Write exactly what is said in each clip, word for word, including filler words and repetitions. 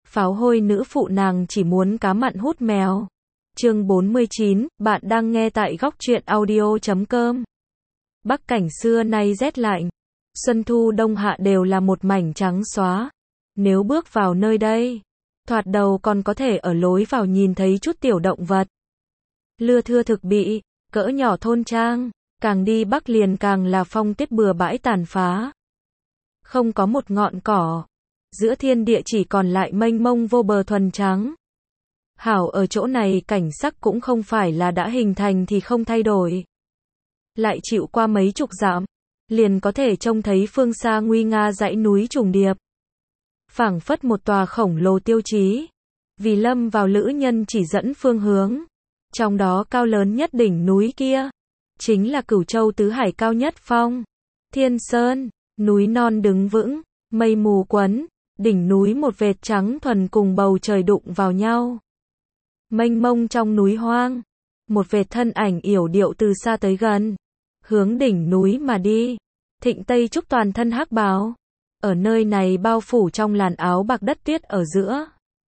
Pháo hôi nữ phụ nàng chỉ muốn cá mặn hút mèo. Chương bốn mươi chín, bạn đang nghe tại góc truyện audio chấm com. Bắc cảnh xưa nay rét lạnh, xuân thu đông hạ đều là một mảnh trắng xóa. Nếu bước vào nơi đây, thoạt đầu còn có thể ở lối vào nhìn thấy chút tiểu động vật. Lưa thưa thực bị, cỡ nhỏ thôn trang, càng đi bắc liền càng là phong tuyết bừa bãi tàn phá. Không có một ngọn cỏ, giữa thiên địa chỉ còn lại mênh mông vô bờ thuần trắng. Hảo ở chỗ này cảnh sắc cũng không phải là đã hình thành thì không thay đổi. Lại chịu qua mấy chục dặm, liền có thể trông thấy phương xa nguy nga dãy núi trùng điệp. Phảng phất một tòa khổng lồ tiêu chí, vì lâm vào lữ nhân chỉ dẫn phương hướng. Trong đó cao lớn nhất đỉnh núi kia, chính là Cửu Châu tứ hải cao nhất phong, Thiên Sơn, núi non đứng vững, mây mù quấn, đỉnh núi một vệt trắng thuần cùng bầu trời đụng vào nhau. Mênh mông trong núi hoang, một vệt thân ảnh yểu điệu từ xa tới gần, hướng đỉnh núi mà đi. Thịnh Tây Trúc toàn thân hắc bào, ở nơi này bao phủ trong làn áo bạc đất tuyết ở giữa.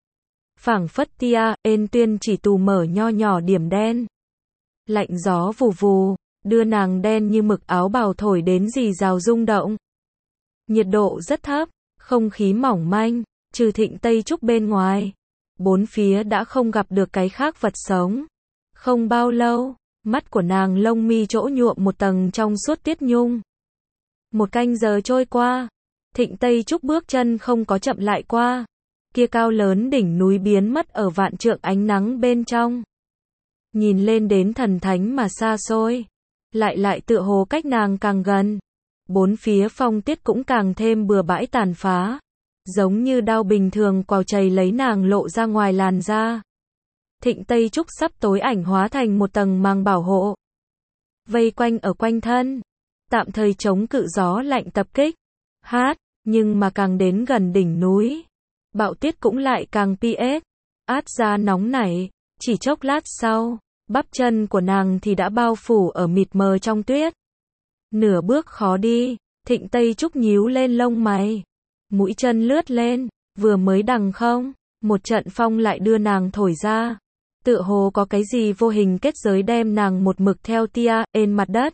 Phảng phất tia, ên tuyên chỉ tù mở nho nhỏ điểm đen. Lạnh gió vù vù, đưa nàng đen như mực áo bào thổi đến rì rào rung động. Nhiệt độ rất thấp, không khí mỏng manh, trừ Thịnh Tây Trúc bên ngoài. Bốn phía đã không gặp được cái khác vật sống. Không bao lâu, mắt của nàng lông mi chỗ nhuộm một tầng trong suốt tiết nhung. Một canh giờ trôi qua, Thịnh Tây Trúc bước chân không có chậm lại qua. Kia cao lớn đỉnh núi biến mất ở vạn trượng ánh nắng bên trong. Nhìn lên đến thần thánh mà xa xôi, lại lại tựa hồ cách nàng càng gần. Bốn phía phong tiết cũng càng thêm bừa bãi tàn phá, giống như đao bình thường quào chày lấy nàng lộ ra ngoài làn da. Thịnh Tây Trúc sắp tối ảnh hóa thành một tầng màng bảo hộ, vây quanh ở quanh thân, tạm thời chống cự gió lạnh tập kích. Hát, nhưng mà càng đến gần đỉnh núi, bạo tiết cũng lại càng pi ết, át ra nóng nảy. Chỉ chốc lát sau, bắp chân của nàng thì đã bao phủ ở mịt mờ trong tuyết. Nửa bước khó đi, Thịnh Tây Trúc nhíu lên lông mày, mũi chân lướt lên, vừa mới đằng không, một trận phong lại đưa nàng thổi ra. Tựa hồ có cái gì vô hình kết giới đem nàng một mực theo tia, ên mặt đất.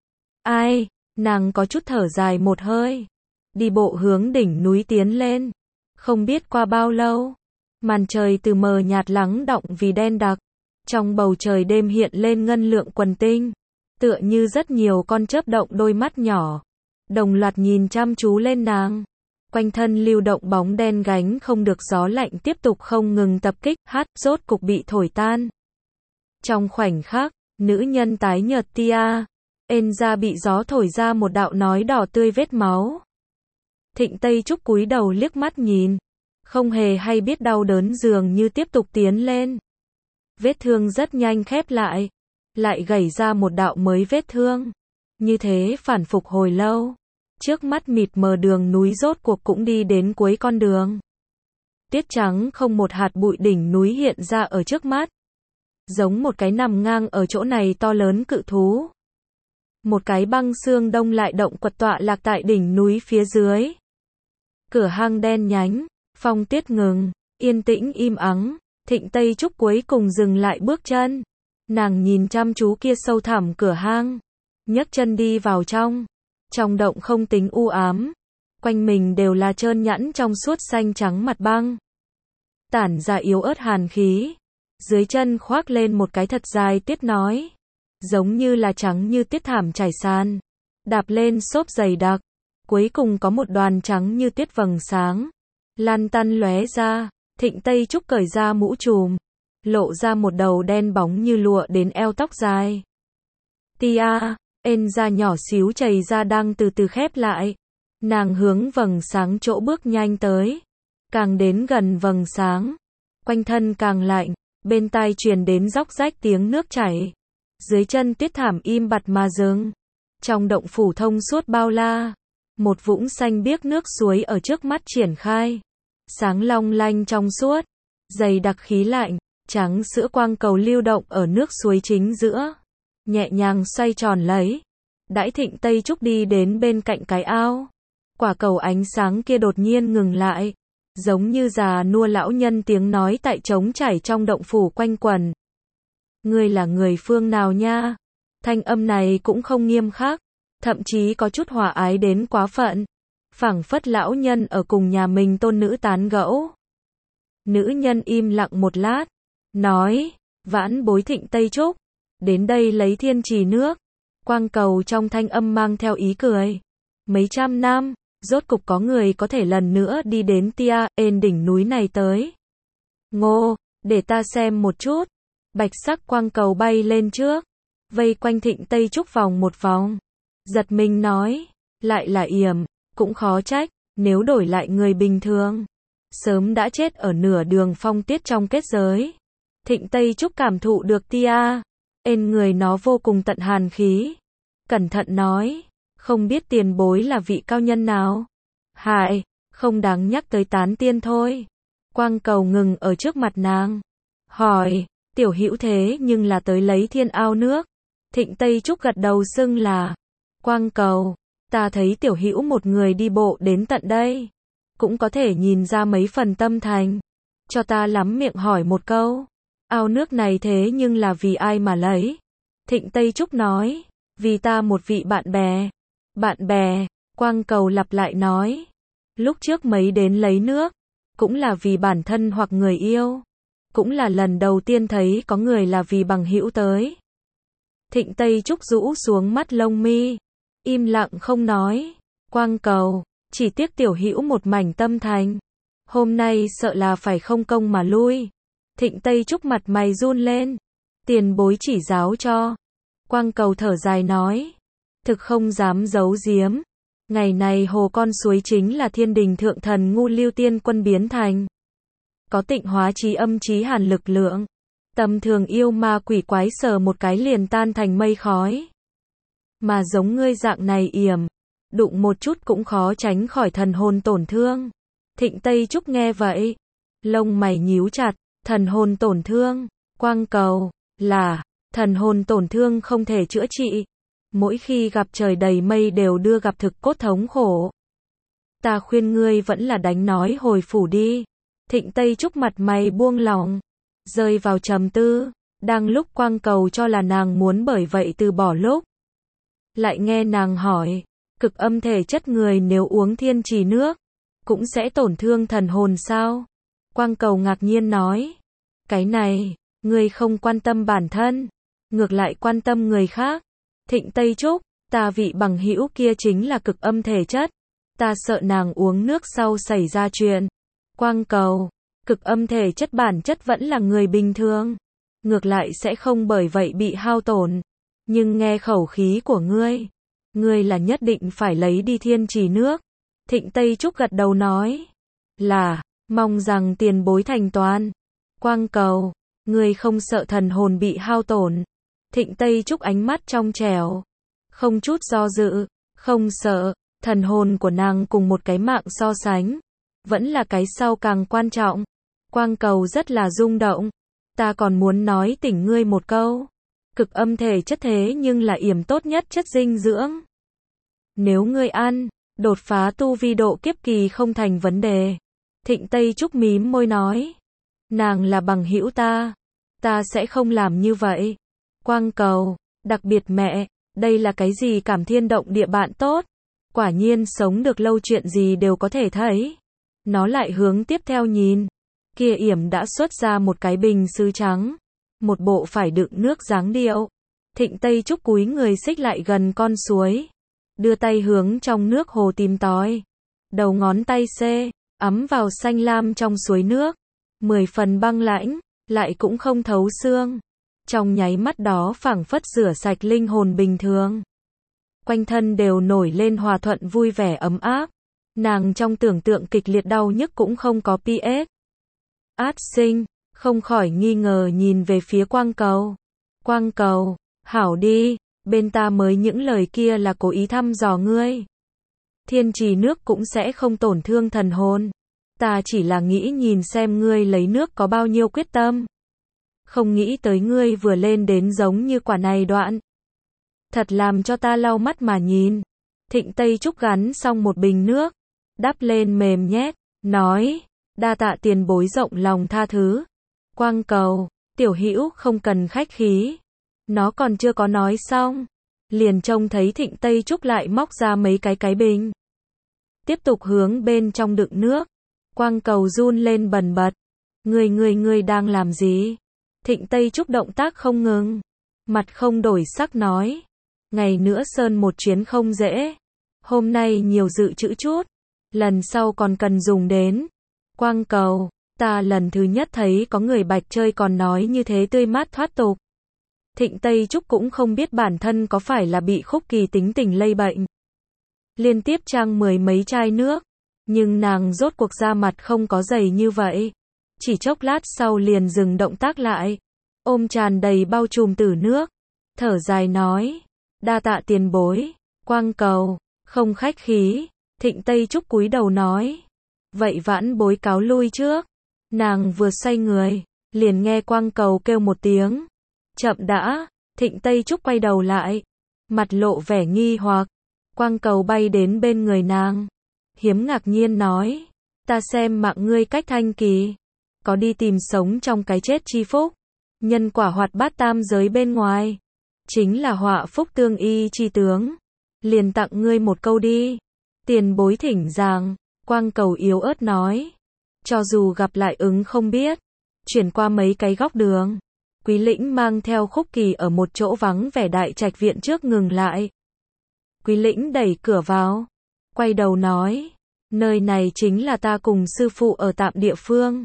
Ai, nàng có chút thở dài một hơi, đi bộ hướng đỉnh núi tiến lên. Không biết qua bao lâu, màn trời từ mờ nhạt lắng đọng vì đen đặc. Trong bầu trời đêm hiện lên ngân lượng quần tinh, tựa như rất nhiều con chớp động đôi mắt nhỏ, đồng loạt nhìn chăm chú lên nàng. Quanh thân lưu động bóng đen gánh không được gió lạnh tiếp tục không ngừng tập kích, hát, rốt cục bị thổi tan. Trong khoảnh khắc, nữ nhân tái nhợt tia, ên ra bị gió thổi ra một đạo nói đỏ tươi vết máu. Thịnh Tây Trúc cúi đầu liếc mắt nhìn, không hề hay biết đau đớn dường như tiếp tục tiến lên. Vết thương rất nhanh khép lại, lại gảy ra một đạo mới vết thương. Như thế phản phục hồi lâu, trước mắt mịt mờ đường núi rốt cuộc cũng đi đến cuối con đường. Tuyết trắng không một hạt bụi đỉnh núi hiện ra ở trước mắt. Giống một cái nằm ngang ở chỗ này to lớn cự thú. Một cái băng xương đông lại động quật tọa lạc tại đỉnh núi phía dưới. Cửa hang đen nhánh, phong tuyết ngừng, yên tĩnh im ắng. Thịnh Tây Trúc cuối cùng dừng lại bước chân. Nàng nhìn chăm chú kia sâu thẳm cửa hang, nhấc chân đi vào trong. Trong động không tính u ám, quanh mình đều là trơn nhẵn trong suốt xanh trắng mặt băng, tản ra yếu ớt hàn khí. Dưới chân khoác lên một cái thật dài tuyết nói, giống như là trắng như tuyết thảm trải sàn, đạp lên xốp dày đặc, cuối cùng có một đoàn trắng như tuyết vầng sáng, lan tăn lóe ra. Thịnh Tây Trúc cởi ra mũ trùm, lộ ra một đầu đen bóng như lụa đến eo tóc dài. Tia, ên da nhỏ xíu chảy ra đang từ từ khép lại. Nàng hướng vầng sáng chỗ bước nhanh tới. Càng đến gần vầng sáng, quanh thân càng lạnh, bên tai truyền đến róc rách tiếng nước chảy. Dưới chân tuyết thảm im bặt mà dừng. Trong động phủ thông suốt bao la, một vũng xanh biếc nước suối ở trước mắt triển khai. Sáng long lanh trong suốt, dày đặc khí lạnh, trắng sữa quang cầu lưu động ở nước suối chính giữa, nhẹ nhàng xoay tròn lấy. Đãi Thịnh Tây Trúc đi đến bên cạnh cái ao, quả cầu ánh sáng kia đột nhiên ngừng lại, giống như già nua lão nhân tiếng nói tại trống chảy trong động phủ quanh quẩn. Ngươi là người phương nào nha? Thanh âm này cũng không nghiêm khắc, thậm chí có chút hòa ái đến quá phận. Phảng phất lão nhân ở cùng nhà mình tôn nữ tán gẫu. Nữ nhân im lặng một lát, nói, vãn bối Thịnh Tây Trúc, đến đây lấy thiên trì nước. Quang cầu trong thanh âm mang theo ý cười. Mấy trăm năm, rốt cục có người có thể lần nữa đi đến Tia, ên đỉnh núi này tới. Ngô, để ta xem một chút. Bạch sắc quang cầu bay lên trước, vây quanh Thịnh Tây Trúc vòng một vòng. Giật mình nói, lại là yểm, cũng khó trách, nếu đổi lại người bình thường, sớm đã chết ở nửa đường phong tiết trong kết giới. Thịnh Tây Trúc cảm thụ được Tia, ên người nó vô cùng tận hàn khí. Cẩn thận nói, không biết tiền bối là vị cao nhân nào. Hại, không đáng nhắc tới tán tiên thôi. Quang cầu ngừng ở trước mặt nàng, hỏi, tiểu hữu thế nhưng là tới lấy thiên ao nước. Thịnh Tây Trúc gật đầu xưng là. Quang cầu, ta thấy tiểu hữu một người đi bộ đến tận đây, cũng có thể nhìn ra mấy phần tâm thành. Cho ta lắm miệng hỏi một câu, ao nước này thế nhưng là vì ai mà lấy? Thịnh Tây Trúc nói, vì ta một vị bạn bè. Bạn bè, Quang cầu lặp lại nói, lúc trước mấy đến lấy nước, cũng là vì bản thân hoặc người yêu. Cũng là lần đầu tiên thấy có người là vì bằng hữu tới. Thịnh Tây Trúc rũ xuống mắt lông mi, im lặng không nói. Quang cầu, chỉ tiếc tiểu hữu một mảnh tâm thành, hôm nay sợ là phải không công mà lui. Thịnh Tây Trúc mặt mày run lên, tiền bối chỉ giáo cho. Quang cầu thở dài nói, thực không dám giấu giếm, ngày này hồ con suối chính là thiên đình thượng thần Ngu Lưu Tiên Quân biến thành. Có tịnh hóa trí âm trí hàn lực lượng, tầm thường yêu ma quỷ quái sờ một cái liền tan thành mây khói. Mà giống ngươi dạng này yểm, đụng một chút cũng khó tránh khỏi thần hồn tổn thương. Thịnh Tây Trúc nghe vậy, lông mày nhíu chặt, thần hồn tổn thương. Quang cầu, là, thần hồn tổn thương không thể chữa trị. Mỗi khi gặp trời đầy mây đều đưa gặp thực cốt thống khổ. Ta khuyên ngươi vẫn là đánh nói hồi phủ đi. Thịnh Tây Trúc mặt mày buông lỏng, rơi vào trầm tư. Đang lúc Quang cầu cho là nàng muốn bởi vậy từ bỏ lúc, lại nghe nàng hỏi, cực âm thể chất người nếu uống thiên trì nước, cũng sẽ tổn thương thần hồn sao? Quang cầu ngạc nhiên nói, cái này, ngươi không quan tâm bản thân, ngược lại quan tâm người khác. Thịnh Tây Trúc, ta vị bằng hữu kia chính là cực âm thể chất, ta sợ nàng uống nước sau xảy ra chuyện. Quang cầu, cực âm thể chất bản chất vẫn là người bình thường, ngược lại sẽ không bởi vậy bị hao tổn. Nhưng nghe khẩu khí của ngươi, ngươi là nhất định phải lấy đi thiên trì nước. Thịnh Tây Trúc gật đầu nói, là, mong rằng tiền bối thành toàn. Quang cầu, ngươi không sợ thần hồn bị hao tổn? Thịnh Tây Trúc ánh mắt trong trẻo, không chút do dự, không sợ. Thần hồn của nàng cùng một cái mạng so sánh, vẫn là cái sau càng quan trọng. Quang cầu rất là rung động, ta còn muốn nói tỉnh ngươi một câu. Cực âm thể chất thế nhưng là yểm tốt nhất chất dinh dưỡng. Nếu ngươi ăn, đột phá tu vi độ kiếp kỳ không thành vấn đề. Thịnh Tây Trúc mím môi nói, nàng là bằng hữu ta, ta sẽ không làm như vậy. Quang cầu, đặc biệt mẹ, đây là cái gì cảm thiên động địa bạn tốt. Quả nhiên sống được lâu chuyện gì đều có thể thấy. Nó lại hướng tiếp theo nhìn, kia yểm đã xuất ra một cái bình sứ trắng, một bộ phải đựng nước dáng điệu. Thịnh Tây Trúc cúi người xích lại gần con suối, đưa tay hướng trong nước hồ tìm tòi. Đầu ngón tay xê, ấm vào xanh lam trong suối nước, mười phần băng lãnh, lại cũng không thấu xương. Trong nháy mắt đó phảng phất rửa sạch linh hồn bình thường. Quanh thân đều nổi lên hòa thuận vui vẻ ấm áp. Nàng trong tưởng tượng kịch liệt đau nhức cũng không có pê ét. Át sinh, không khỏi nghi ngờ nhìn về phía Quang cầu. Quang cầu, hảo đi, bên ta mới những lời kia là cố ý thăm dò ngươi. Thiên trì nước cũng sẽ không tổn thương thần hồn. Ta chỉ là nghĩ nhìn xem ngươi lấy nước có bao nhiêu quyết tâm. Không nghĩ tới ngươi vừa lên đến giống như quả này đoạn. Thật làm cho ta lau mắt mà nhìn. Thịnh Tây Trúc gắn xong một bình nước, đắp lên mềm nhét, nói, Đa tạ tiền bối rộng lòng tha thứ. Quang cầu, tiểu hữu không cần khách khí. Nó còn chưa có nói xong. Liền trông thấy Thịnh Tây Trúc lại móc ra mấy cái cái bình. Tiếp tục hướng bên trong đựng nước. Quang cầu run lên bần bật. Người người người đang làm gì? Thịnh Tây Trúc động tác không ngừng. Mặt không đổi sắc nói. Ngày nữa sơn một chuyến không dễ. Hôm nay nhiều dự trữ chút. Lần sau còn cần dùng đến. Quang cầu, ta lần thứ nhất thấy có người bạch chơi còn nói như thế tươi mát thoát tục. Thịnh Tây Trúc cũng không biết bản thân có phải là bị Khúc Kỳ tính tình lây bệnh. Liên tiếp trang mười mấy chai nước. Nhưng nàng rốt cuộc ra mặt không có dày như vậy. Chỉ chốc lát sau liền dừng động tác lại. Ôm tràn đầy bao trùm tử nước. Thở dài nói. Đa tạ tiền bối. Quang cầu, không khách khí. Thịnh Tây Trúc cúi đầu nói. Vậy vãn bối cáo lui trước. Nàng vừa xoay người. Liền nghe Quang cầu kêu một tiếng. Chậm đã. Thịnh Tây Trúc quay đầu lại. Mặt lộ vẻ nghi hoặc. Quang cầu bay đến bên người nàng. Hiếm ngạc nhiên nói. Ta xem mạng ngươi cách thanh kỳ. Có đi tìm sống trong cái chết chi phúc. Nhân quả hoạt bát tam giới bên ngoài. Chính là họa phúc tương y chi tướng. Liền tặng ngươi một câu đi. Tiền bối thỉnh giảng. Quang cầu yếu ớt nói. Cho dù gặp lại ứng không biết. Chuyển qua mấy cái góc đường. Quý Lĩnh mang theo Khúc Kỳ ở một chỗ vắng vẻ đại trạch viện trước ngừng lại. Quý Lĩnh đẩy cửa vào. Quay đầu nói. Nơi này chính là ta cùng sư phụ ở tạm địa phương.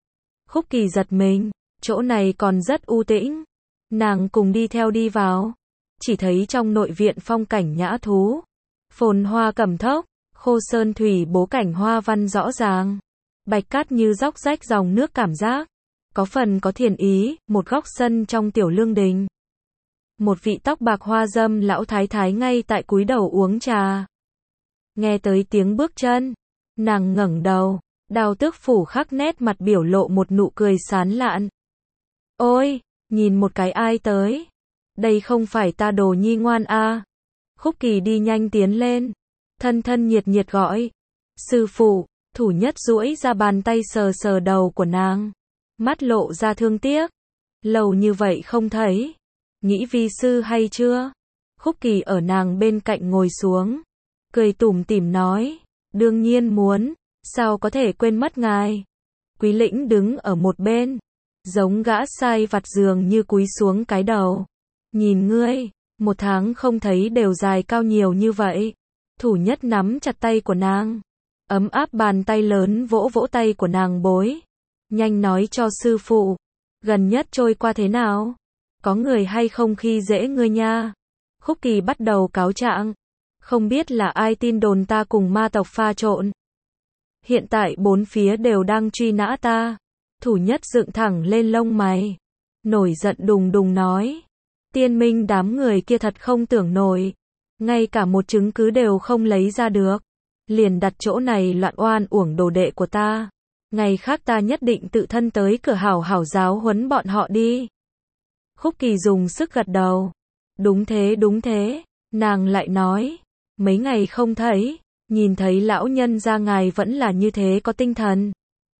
Khúc Kỳ giật mình. Chỗ này còn rất u tĩnh. Nàng cùng đi theo đi vào. Chỉ thấy trong nội viện phong cảnh nhã thú. Phồn hoa cẩm thốc. Khô sơn thủy bố cảnh hoa văn rõ ràng. Bạch cát như róc rách dòng nước cảm giác. Có phần có thiền ý, một góc sân trong tiểu lương đình. Một vị tóc bạc hoa dâm lão thái thái ngay tại cúi đầu uống trà. Nghe tới tiếng bước chân. Nàng ngẩng đầu. Đào Tước Phủ khắc nét mặt biểu lộ một nụ cười sán lạn. Ôi, nhìn một cái ai tới. Đây không phải ta Đồ Nhi ngoan a. Khúc Kỳ đi nhanh tiến lên. Thân thân nhiệt nhiệt gọi. Sư phụ, thủ nhất duỗi ra bàn tay sờ sờ đầu của nàng. Mắt lộ ra thương tiếc. Lâu như vậy không thấy. Nghĩ vi sư hay chưa? Khúc Kỳ ở nàng bên cạnh ngồi xuống. Cười tủm tỉm nói. Đương nhiên muốn. Sao có thể quên mất ngài? Quý Lĩnh đứng ở một bên. Giống gã sai vặt dường như cúi xuống cái đầu. Nhìn ngươi, một tháng không thấy đều dài cao nhiều như vậy. Thủ nhất nắm chặt tay của nàng. Ấm áp bàn tay lớn vỗ vỗ tay của nàng bối. Nhanh nói cho sư phụ. Gần nhất trôi qua thế nào? Có người hay không khi dễ ngươi nha? Khúc Kỳ bắt đầu cáo trạng. Không biết là ai tin đồn ta cùng ma tộc pha trộn. Hiện tại bốn phía đều đang truy nã ta. Thủ nhất dựng thẳng lên lông mày. Nổi giận đùng đùng nói. Tiên minh đám người kia thật không tưởng nổi. Ngay cả một chứng cứ đều không lấy ra được. Liền đặt chỗ này loạn oan uổng đồ đệ của ta. Ngày khác ta nhất định tự thân tới cửa hảo hảo giáo huấn bọn họ đi. Khúc Kỳ dùng sức gật đầu. Đúng thế đúng thế. Nàng lại nói. Mấy ngày không thấy. Nhìn thấy lão nhân gia ngài vẫn là như thế có tinh thần.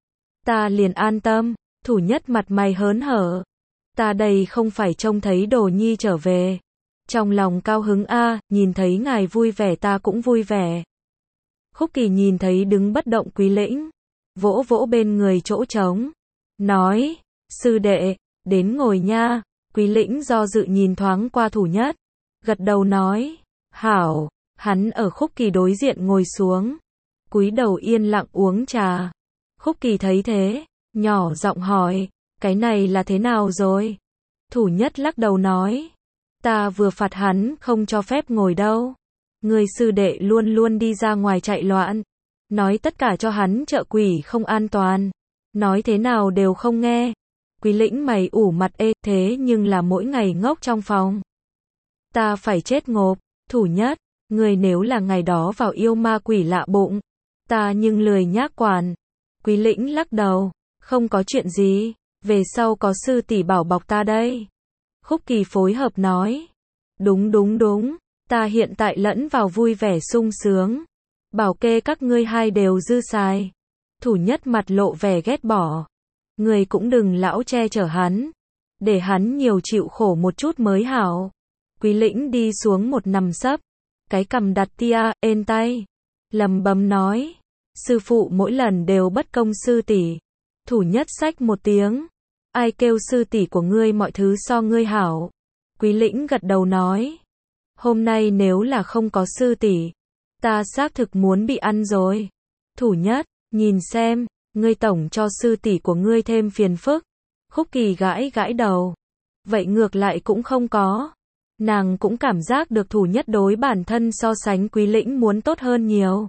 Ta liền an tâm. Thủ nhất mặt mày hớn hở. Ta đây không phải trông thấy Đồ Nhi trở về. Trong lòng cao hứng a, nhìn thấy ngài vui vẻ ta cũng vui vẻ. Khúc Kỳ nhìn thấy đứng bất động Quý Lĩnh. Vỗ vỗ bên người chỗ trống. Nói, sư đệ, đến ngồi nha. Quý Lĩnh do dự nhìn thoáng qua thủ nhất. Gật đầu nói, hảo. Hắn ở Khúc Kỳ đối diện ngồi xuống. Cúi đầu yên lặng uống trà. Khúc Kỳ thấy thế, nhỏ giọng hỏi, cái này là thế nào rồi? Thủ nhất lắc đầu nói, ta vừa phạt hắn không cho phép ngồi đâu. Người sư đệ luôn luôn đi ra ngoài chạy loạn. Nói tất cả cho hắn trợ quỷ không an toàn. Nói thế nào đều không nghe. Quý Lĩnh mày ủ mặt ê, thế nhưng là mỗi ngày ngốc trong phòng. Ta phải chết ngộp. Thủ nhất, người nếu là ngày đó vào yêu ma quỷ lạ bụng. Ta nhưng lười nhác quản. Quý Lĩnh lắc đầu, không có chuyện gì. Về sau có sư tỷ bảo bọc ta đây. Khúc Kỳ phối hợp nói. Đúng đúng đúng. Ta hiện tại lẫn vào vui vẻ sung sướng. Bảo kê các ngươi hai đều dư xài. Thủ nhất mặt lộ vẻ ghét bỏ. Người cũng đừng lão che chở hắn. Để hắn nhiều chịu khổ một chút mới hảo. Quý lĩnh đi xuống một nằm sấp. Cái cằm đặt tia, ên tay. Lầm bầm nói. Sư phụ mỗi lần đều bất công sư tỷ. Thủ nhất xách một tiếng. Ai kêu sư tỷ của ngươi mọi thứ so ngươi hảo. Quý lĩnh gật đầu nói. Hôm nay nếu là không có sư tỷ, ta xác thực muốn bị ăn rồi. Thủ nhất, nhìn xem, ngươi tổng cho sư tỷ của ngươi thêm phiền phức. Khúc Kỳ gãi gãi đầu. Vậy ngược lại cũng không có. Nàng cũng cảm giác được thủ nhất đối bản thân so sánh Quý lĩnh muốn tốt hơn nhiều.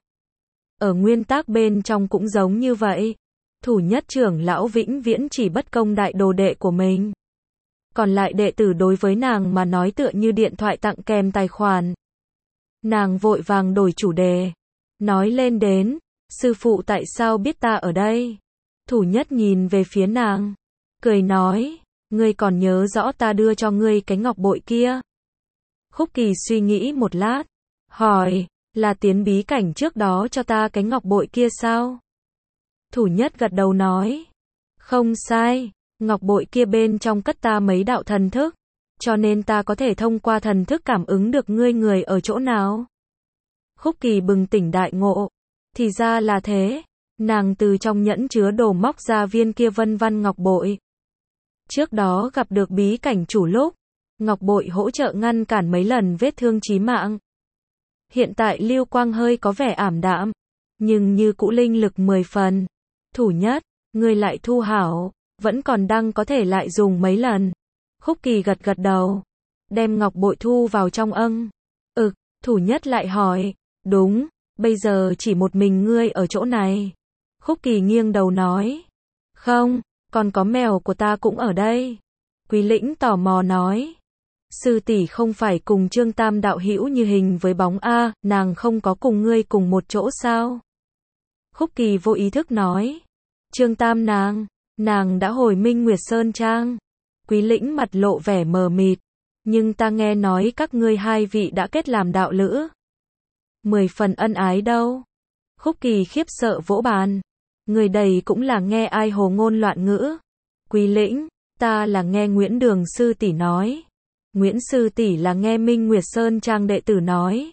Ở nguyên tắc bên trong cũng giống như vậy. Thủ nhất trưởng lão vĩnh viễn chỉ bất công đại đồ đệ của mình. Còn lại đệ tử đối với nàng mà nói tựa như điện thoại tặng kèm tài khoản. Nàng vội vàng đổi chủ đề. Nói lên đến, sư phụ tại sao biết ta ở đây? Thủ nhất nhìn về phía nàng. Cười nói, ngươi còn nhớ rõ ta đưa cho ngươi cái ngọc bội kia. Khúc Kỳ suy nghĩ một lát. Hỏi, là tiến bí cảnh trước đó cho ta cái ngọc bội kia sao? Thủ nhất gật đầu nói. Không sai, ngọc bội kia bên trong cất ta mấy đạo thần thức. Cho nên ta có thể thông qua thần thức cảm ứng được ngươi người ở chỗ nào. Khúc Kỳ bừng tỉnh đại ngộ. Thì ra là thế. Nàng từ trong nhẫn chứa đồ móc ra viên kia vân văn ngọc bội. Trước đó gặp được bí cảnh chủ lúc, ngọc bội hỗ trợ ngăn cản mấy lần vết thương chí mạng. Hiện tại lưu quang hơi có vẻ ảm đạm, nhưng như cũ linh lực mười phần. Thủ nhất, ngươi lại thu hảo, vẫn còn đang có thể lại dùng mấy lần. Khúc Kỳ gật gật đầu, đem ngọc bội thu vào trong âng. Ực, thủ nhất lại hỏi, đúng, bây giờ chỉ một mình ngươi ở chỗ này. Khúc Kỳ nghiêng đầu nói, không, còn có mèo của ta cũng ở đây. Quý lĩnh tò mò nói, sư tỷ không phải cùng Trương Tam đạo hữu như hình với bóng a, nàng không có cùng ngươi cùng một chỗ sao? Khúc Kỳ vô ý thức nói, Trương Tam nàng, nàng đã hồi Minh Nguyệt Sơn Trang. Quý lĩnh mặt lộ vẻ mờ mịt, nhưng ta nghe nói các ngươi hai vị đã kết làm đạo lữ. Mười phần ân ái đâu. Khúc Kỳ khiếp sợ vỗ bàn. Người đầy cũng là nghe ai hồ ngôn loạn ngữ. Quý lĩnh, ta là nghe Nguyễn Đường sư tỷ nói. Nguyễn sư tỷ là nghe Minh Nguyệt Sơn Trang đệ tử nói.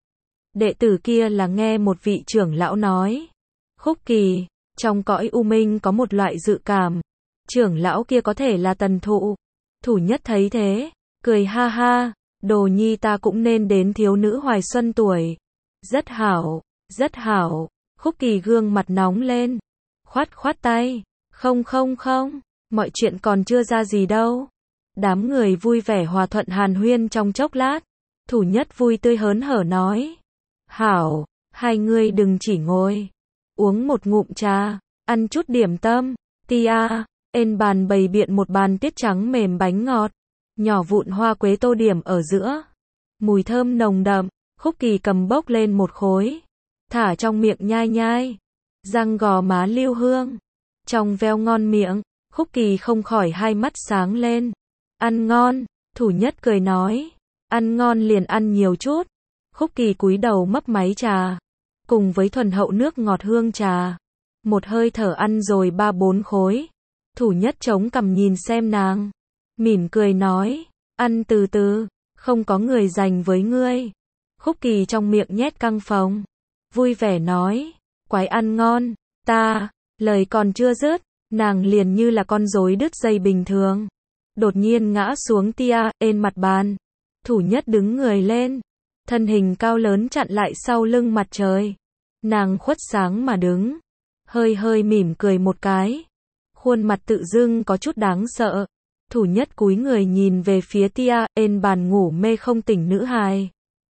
Đệ tử kia là nghe một vị trưởng lão nói. Khúc Kỳ, trong cõi u minh có một loại dự cảm. Trưởng lão kia có thể là Tần Thụ. Thủ nhất thấy thế, cười ha ha, đồ nhi ta cũng nên đến thiếu nữ hoài xuân tuổi. Rất hảo, rất hảo. Khúc Kỳ gương mặt nóng lên. Khoát khoát tay. Không không không, mọi chuyện còn chưa ra gì đâu. Đám người vui vẻ hòa thuận hàn huyên trong chốc lát. Thủ nhất vui tươi hớn hở nói. Hảo, hai người đừng chỉ ngồi. Uống một ngụm trà, ăn chút điểm tâm. Tia, ên bàn bày biện một bàn tiết trắng mềm bánh ngọt. Nhỏ vụn hoa quế tô điểm ở giữa. Mùi thơm nồng đậm. Khúc Kỳ cầm bốc lên một khối. Thả trong miệng nhai nhai. Răng gò má lưu hương. Trong veo ngon miệng. Khúc Kỳ không khỏi hai mắt sáng lên. Ăn ngon. Thủ nhất cười nói. Ăn ngon liền ăn nhiều chút. Khúc Kỳ cúi đầu mấp máy trà. Cùng với thuần hậu nước ngọt hương trà. Một hơi thở ăn rồi ba bốn khối. Thủ nhất chống cằm nhìn xem nàng. Mỉm cười nói. Ăn từ từ. Không có người dành với ngươi. Khúc Kỳ trong miệng nhét căng phồng. Vui vẻ nói. Quái ăn ngon. Ta. Lời còn chưa dứt. Nàng liền như là con rối đứt dây bình thường. Đột nhiên ngã xuống tia, ên mặt bàn. Thủ nhất đứng người lên. Thân hình cao lớn chặn lại sau lưng mặt trời. Nàng khuất sáng mà đứng. Hơi hơi mỉm cười một cái. Khuôn mặt tự dưng có chút đáng sợ. Thủ nhất cúi người nhìn về phía tia, ên bàn ngủ mê không tỉnh nữ hài.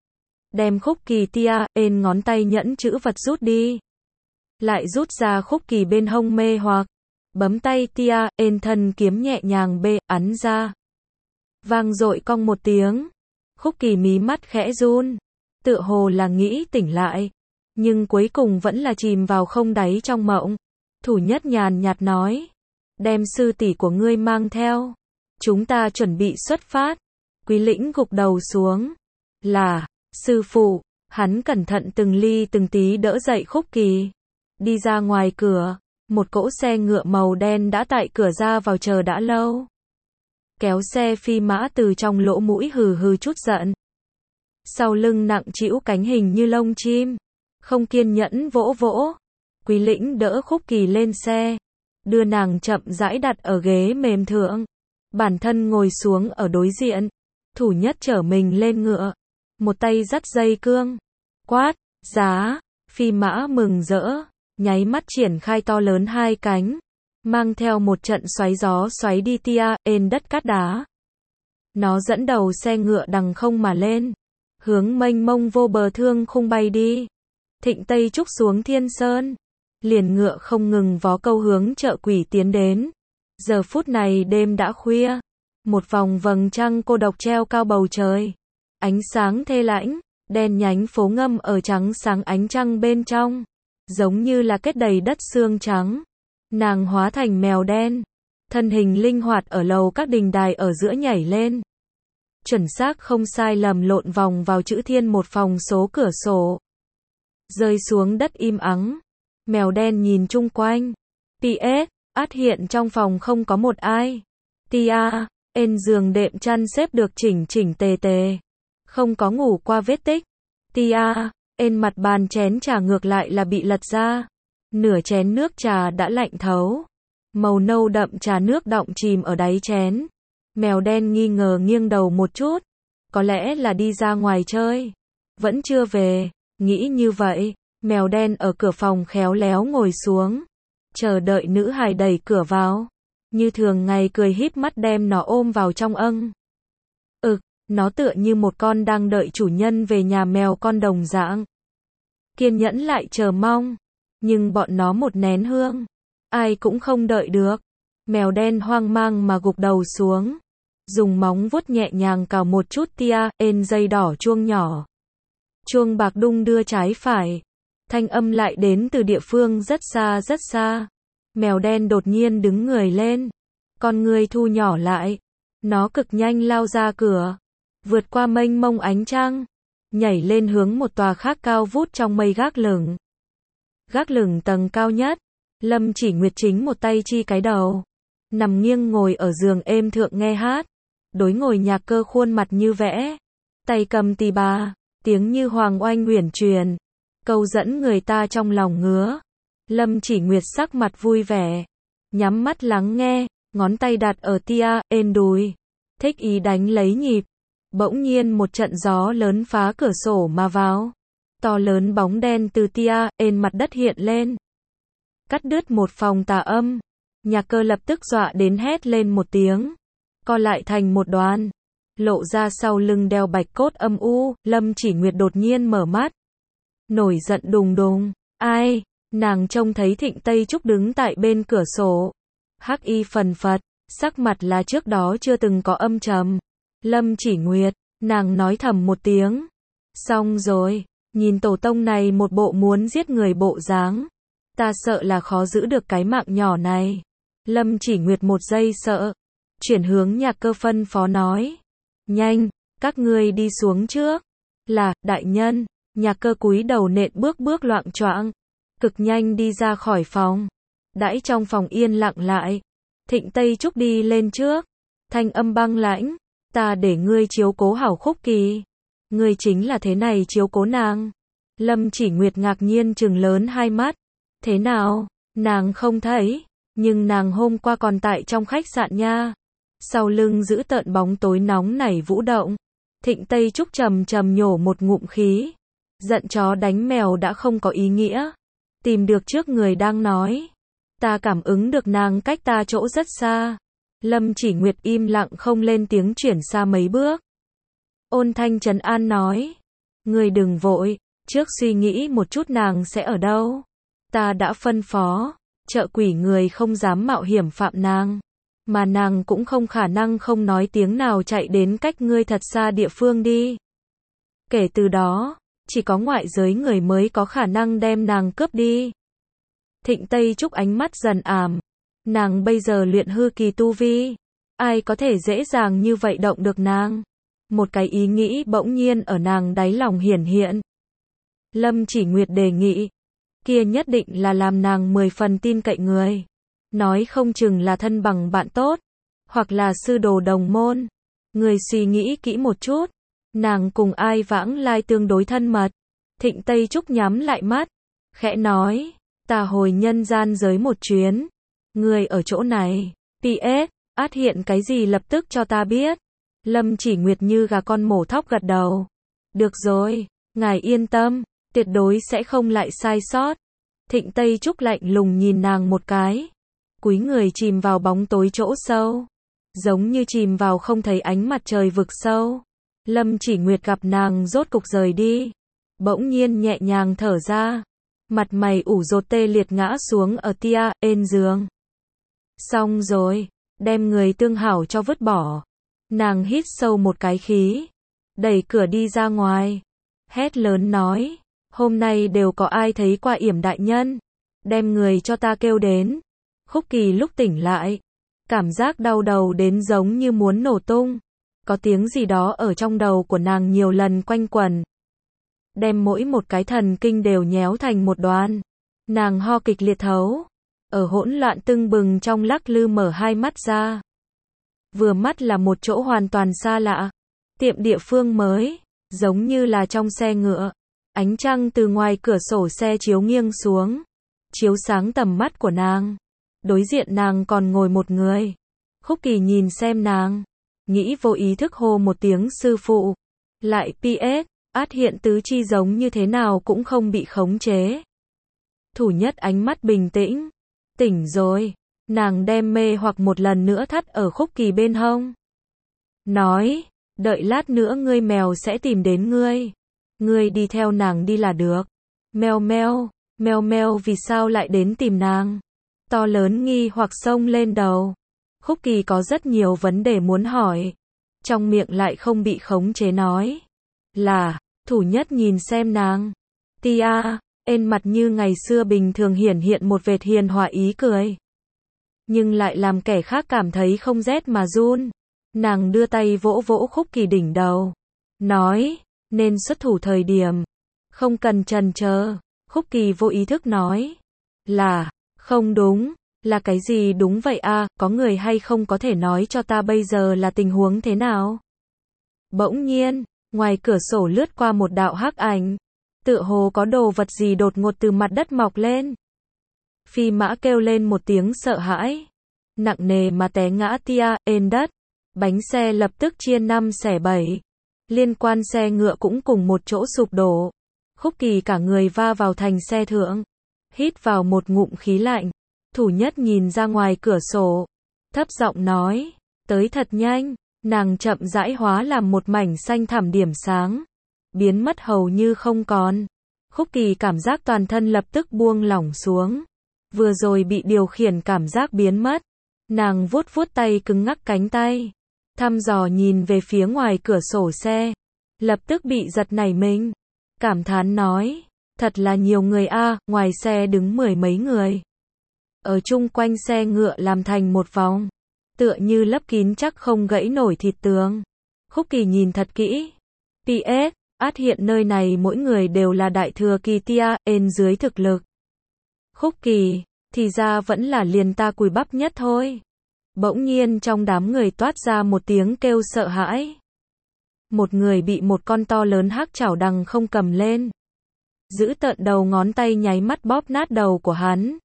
Đem Khúc Kỳ tia, ên ngón tay nhẫn chữ vật rút đi. Lại rút ra Khúc Kỳ bên hông mê hoặc. Bấm tay tia, ên thân kiếm nhẹ nhàng bê, ấn ra. Vang dội cong một tiếng. Khúc Kỳ mí mắt khẽ run. Tựa hồ là nghĩ tỉnh lại. Nhưng cuối cùng vẫn là chìm vào không đáy trong mộng. Thủ nhất nhàn nhạt nói. Đem sư tỷ của ngươi mang theo. Chúng ta chuẩn bị xuất phát. Quý lĩnh gục đầu xuống. Là, sư phụ. Hắn cẩn thận từng ly từng tí đỡ dậy Khúc Kỳ. Đi ra ngoài cửa. Một cỗ xe ngựa màu đen đã tại cửa ra vào chờ đã lâu. Kéo xe phi mã từ trong lỗ mũi hừ hừ chút giận. Sau lưng nặng trĩu cánh hình như lông chim. Không kiên nhẫn vỗ vỗ. Quý Lĩnh đỡ Khúc Kỳ lên xe. Đưa nàng chậm rãi đặt ở ghế mềm thượng. Bản thân ngồi xuống ở đối diện. Thủ nhất chở mình lên ngựa. Một tay dắt dây cương. Quát, giá, phi mã mừng rỡ. Nháy mắt triển khai to lớn hai cánh. Mang theo một trận xoáy gió xoáy đi tia, ên đất cát đá. Nó dẫn đầu xe ngựa đằng không mà lên. Hướng mênh mông vô bờ thương khung bay đi. Thịnh Tây Trúc xuống Thiên Sơn. Liền ngựa không ngừng vó câu hướng chợ quỷ tiến đến. Giờ phút này đêm đã khuya. Một vòng vầng trăng cô độc treo cao bầu trời. Ánh sáng thê lãnh, đen nhánh phố ngâm ở trắng sáng ánh trăng bên trong. Giống như là kết đầy đất xương trắng. Nàng hóa thành mèo đen. Thân hình linh hoạt ở lầu các đình đài ở giữa nhảy lên. Chuẩn xác không sai lầm lộn vòng vào chữ thiên một phòng số cửa sổ. Rơi xuống đất im ắng. Mèo đen nhìn chung quanh. pê ét, át hiện trong phòng không có một ai. Tia, ên giường đệm chăn xếp được chỉnh chỉnh tề tề. Không có ngủ qua vết tích. Tia, ên mặt bàn chén trà ngược lại là bị lật ra. Nửa chén nước trà đã lạnh thấu. Màu nâu đậm trà nước đọng chìm ở đáy chén. Mèo đen nghi ngờ nghiêng đầu một chút. Có lẽ là đi ra ngoài chơi. Vẫn chưa về. Nghĩ như vậy, mèo đen ở cửa phòng khéo léo ngồi xuống. Chờ đợi nữ hài đẩy cửa vào. Như thường ngày cười híp mắt đem nó ôm vào trong âng. Ực, nó tựa như một con đang đợi chủ nhân về nhà mèo con đồng dạng. Kiên nhẫn lại chờ mong. Nhưng bọn nó một nén hương. Ai cũng không đợi được. Mèo đen hoang mang mà gục đầu xuống. Dùng móng vuốt nhẹ nhàng cào một chút tia, ên dây đỏ chuông nhỏ. Chuông bạc đung đưa trái phải. Thanh âm lại đến từ địa phương rất xa rất xa. Mèo đen đột nhiên đứng người lên. Con người thu nhỏ lại. Nó cực nhanh lao ra cửa. Vượt qua mênh mông ánh trăng. Nhảy lên hướng một tòa khác cao vút trong mây gác lửng. Gác lửng tầng cao nhất. Lâm Chỉ Nguyệt chính một tay chi cái đầu. Nằm nghiêng ngồi ở giường êm thượng nghe hát. Đối ngồi nhạc cơ khuôn mặt như vẽ. Tay cầm tỳ bà. Tiếng như hoàng oanh uyển truyền. Câu dẫn người ta trong lòng ngứa. Lâm Chỉ Nguyệt sắc mặt vui vẻ. Nhắm mắt lắng nghe. Ngón tay đặt ở tia, ên đùi. Thích ý đánh lấy nhịp. Bỗng nhiên một trận gió lớn phá cửa sổ mà vào. To lớn bóng đen từ tia, ên mặt đất hiện lên. Cắt đứt một phòng tà âm. Nhạc cơ lập tức dọa đến hét lên một tiếng. Co lại thành một đoàn. Lộ ra sau lưng đeo bạch cốt âm u. Lâm Chỉ Nguyệt đột nhiên mở mắt. Nổi giận đùng đùng. Ai? Nàng trông thấy Thịnh Tây Trúc đứng tại bên cửa sổ. Hắc y phần phật. Sắc mặt là trước đó chưa từng có âm trầm. Lâm Chỉ Nguyệt. Nàng nói thầm một tiếng. Xong rồi. Nhìn tổ tông này một bộ muốn giết người bộ dáng. Ta sợ là khó giữ được cái mạng nhỏ này. Lâm Chỉ Nguyệt một giây sợ. Chuyển hướng nhạc cơ phân phó nói. Nhanh, các ngươi đi xuống trước. Là, đại nhân. Nhạc cơ cúi đầu nện bước bước loạng choạng. Cực nhanh đi ra khỏi phòng. Đãi trong phòng yên lặng lại. Thịnh Tây Trúc đi lên trước. Thanh âm băng lãnh. Ta để ngươi chiếu cố hảo Khúc Kỳ. Ngươi chính là thế này chiếu cố nàng. Lâm Chỉ Nguyệt ngạc nhiên trừng lớn hai mắt. Thế nào? Nàng không thấy. Nhưng nàng hôm qua còn tại trong khách sạn nha. Sau lưng giữ tợn bóng tối nóng nảy vũ động. Thịnh Tây Trúc trầm trầm nhổ một ngụm khí. Giận chó đánh mèo đã không có ý nghĩa. Tìm được trước người đang nói. Ta cảm ứng được nàng cách ta chỗ rất xa. Lâm Chỉ Nguyệt im lặng không lên tiếng chuyển xa mấy bước. Ôn thanh trấn an nói. Ngươi đừng vội. Trước suy nghĩ một chút nàng sẽ ở đâu. Ta đã phân phó. Chợ quỷ người không dám mạo hiểm phạm nàng. Mà nàng cũng không khả năng không nói tiếng nào chạy đến cách ngươi thật xa địa phương đi. Kể từ đó, chỉ có ngoại giới người mới có khả năng đem nàng cướp đi. Thịnh Tây Trúc ánh mắt dần ảm. Nàng bây giờ luyện hư kỳ tu vi. Ai có thể dễ dàng như vậy động được nàng. Một cái ý nghĩ bỗng nhiên ở nàng đáy lòng hiển hiện. Lâm Chỉ Nguyệt đề nghị. kia nhất định là làm nàng mười phần tin cậy người. Nói không chừng là thân bằng bạn tốt, hoặc là sư đồ đồng môn. Người suy nghĩ kỹ một chút, nàng cùng ai vãng lai tương đối thân mật. Thịnh Tây Trúc nhắm lại mắt, khẽ nói, ta hồi nhân gian giới một chuyến. Người ở chỗ này, pê ét, át hiện cái gì lập tức cho ta biết. Lâm Chỉ Nguyệt như gà con mổ thóc gật đầu. Được rồi, ngài yên tâm, tuyệt đối sẽ không lại sai sót. Thịnh Tây Trúc lạnh lùng nhìn nàng một cái, cúi người chìm vào bóng tối chỗ sâu, giống như chìm vào không thấy ánh mặt trời vực sâu. Lâm Chỉ Nguyệt gặp nàng rốt cục rời đi, bỗng nhiên nhẹ nhàng thở ra, mặt mày ủ rột tê liệt ngã xuống ở tia ên giường. Xong rồi, đem người tương hảo cho vứt bỏ. Nàng hít sâu một cái khí, đẩy cửa đi ra ngoài, hét lớn nói, hôm nay đều có ai thấy qua Yểm đại nhân, đem người cho ta kêu đến. Khúc Kỳ lúc tỉnh lại, cảm giác đau đầu đến giống như muốn nổ tung, có tiếng gì đó ở trong đầu của nàng nhiều lần quanh quẩn, đem mỗi một cái thần kinh đều nhéo thành một đoàn. Nàng ho kịch liệt thấu, ở hỗn loạn tưng bừng trong lắc lư mở hai mắt ra. Vừa mắt là một chỗ hoàn toàn xa lạ, tiệm địa phương mới, giống như là trong xe ngựa. Ánh trăng từ ngoài cửa sổ xe chiếu nghiêng xuống, chiếu sáng tầm mắt của nàng. Đối diện nàng còn ngồi một người. Khúc Kỳ nhìn xem nàng, nghĩ vô ý thức hô một tiếng sư phụ. Lại pê ét, át hiện tứ chi giống như thế nào cũng không bị khống chế. Thủ Nhất ánh mắt bình tĩnh. Tỉnh rồi. Nàng đem mê hoặc một lần nữa thắt ở Khúc Kỳ bên hông. Nói, đợi lát nữa ngươi mèo sẽ tìm đến ngươi. Ngươi đi theo nàng đi là được. Mèo mèo, mèo mèo vì sao lại đến tìm nàng? To lớn nghi hoặc xông lên đầu. Khúc Kỳ có rất nhiều vấn đề muốn hỏi, trong miệng lại không bị khống chế nói. Là, Thủ Nhất nhìn xem nàng. Tia, ên mặt như ngày xưa bình thường hiển hiện một vệt hiền hòa ý cười, nhưng lại làm kẻ khác cảm thấy không rét mà run. Nàng đưa tay vỗ vỗ Khúc Kỳ đỉnh đầu, nói, nên xuất thủ thời điểm, không cần chần chờ. Khúc Kỳ vô ý thức nói, là, không đúng, là cái gì đúng vậy a, có người hay không có thể nói cho ta bây giờ là tình huống thế nào? Bỗng nhiên, ngoài cửa sổ lướt qua một đạo hắc ảnh, tựa hồ có đồ vật gì đột ngột từ mặt đất mọc lên. Phi mã kêu lên một tiếng sợ hãi, nặng nề mà té ngã tia ên đất, bánh xe lập tức chia năm xẻ bảy, liên quan xe ngựa cũng cùng một chỗ sụp đổ. Khúc Kỳ cả người va vào thành xe thượng, hít vào một ngụm khí lạnh. Thủ Nhất nhìn ra ngoài cửa sổ, thấp giọng nói, tới thật nhanh. Nàng chậm rãi hóa làm một mảnh xanh thẳm điểm sáng, biến mất hầu như không còn. Khúc Kỳ cảm giác toàn thân lập tức buông lỏng xuống, vừa rồi bị điều khiển cảm giác biến mất. Nàng vuốt vuốt tay cứng ngắc cánh tay, thăm dò nhìn về phía ngoài cửa sổ xe, lập tức bị giật nảy mình, cảm thán nói, thật là nhiều người a, ngoài xe đứng mười mấy người, ở chung quanh xe ngựa làm thành một vòng, tựa như lấp kín chắc không gãy nổi thịt tường. Khúc Kỳ nhìn thật kỹ, pê ét, át hiện nơi này mỗi người đều là đại thừa kỳ tia ên dưới thực lực. Khúc Kỳ, thì ra vẫn là liền ta cùi bắp nhất thôi. Bỗng nhiên trong đám người toát ra một tiếng kêu sợ hãi. Một người bị một con to lớn hắc chảo đằng không cầm lên, giữ tợn đầu ngón tay nháy mắt bóp nát đầu của hắn.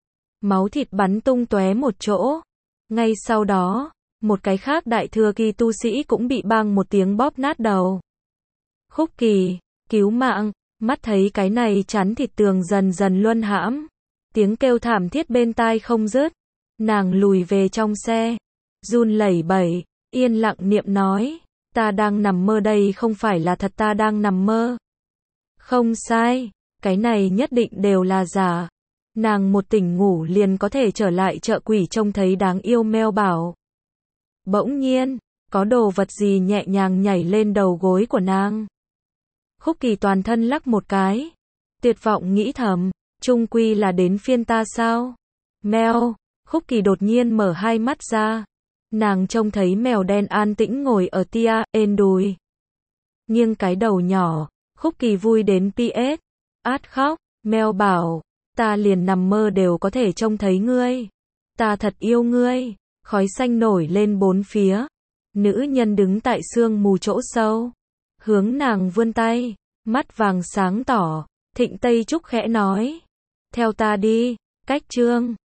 Máu thịt bắn tung tóe một chỗ. Ngay sau đó, một cái khác đại thừa kỳ tu sĩ cũng bị bang một tiếng bóp nát đầu. Khúc Kỳ, cứu mạng, mắt thấy cái này chắn thịt tường dần dần luân hãm, tiếng kêu thảm thiết bên tai không dứt. Nàng lùi về trong xe, run lẩy bẩy, yên lặng niệm nói, ta đang nằm mơ đây, không phải là thật, ta đang nằm mơ. Không sai, cái này nhất định đều là giả. Nàng một tỉnh ngủ liền có thể trở lại chợ quỷ trông thấy đáng yêu meo bảo. Bỗng nhiên, có đồ vật gì nhẹ nhàng nhảy lên đầu gối của nàng. Khúc Kỳ toàn thân lắc một cái, tuyệt vọng nghĩ thầm, chung quy là đến phiên ta sao? Meo, Khúc Kỳ đột nhiên mở hai mắt ra. Nàng trông thấy mèo đen an tĩnh ngồi ở tia ên đùi, nghiêng cái đầu nhỏ. Khúc Kỳ vui đến pê ét, át khóc. Mèo bảo, Ta liền nằm mơ đều có thể trông thấy ngươi. Ta thật yêu ngươi. Khói xanh nổi lên bốn phía. Nữ nhân đứng tại sương mù chỗ sâu. Hướng nàng vươn tay. Mắt vàng sáng tỏ. Thịnh Tây Trúc khẽ nói. Theo ta đi. Cách chương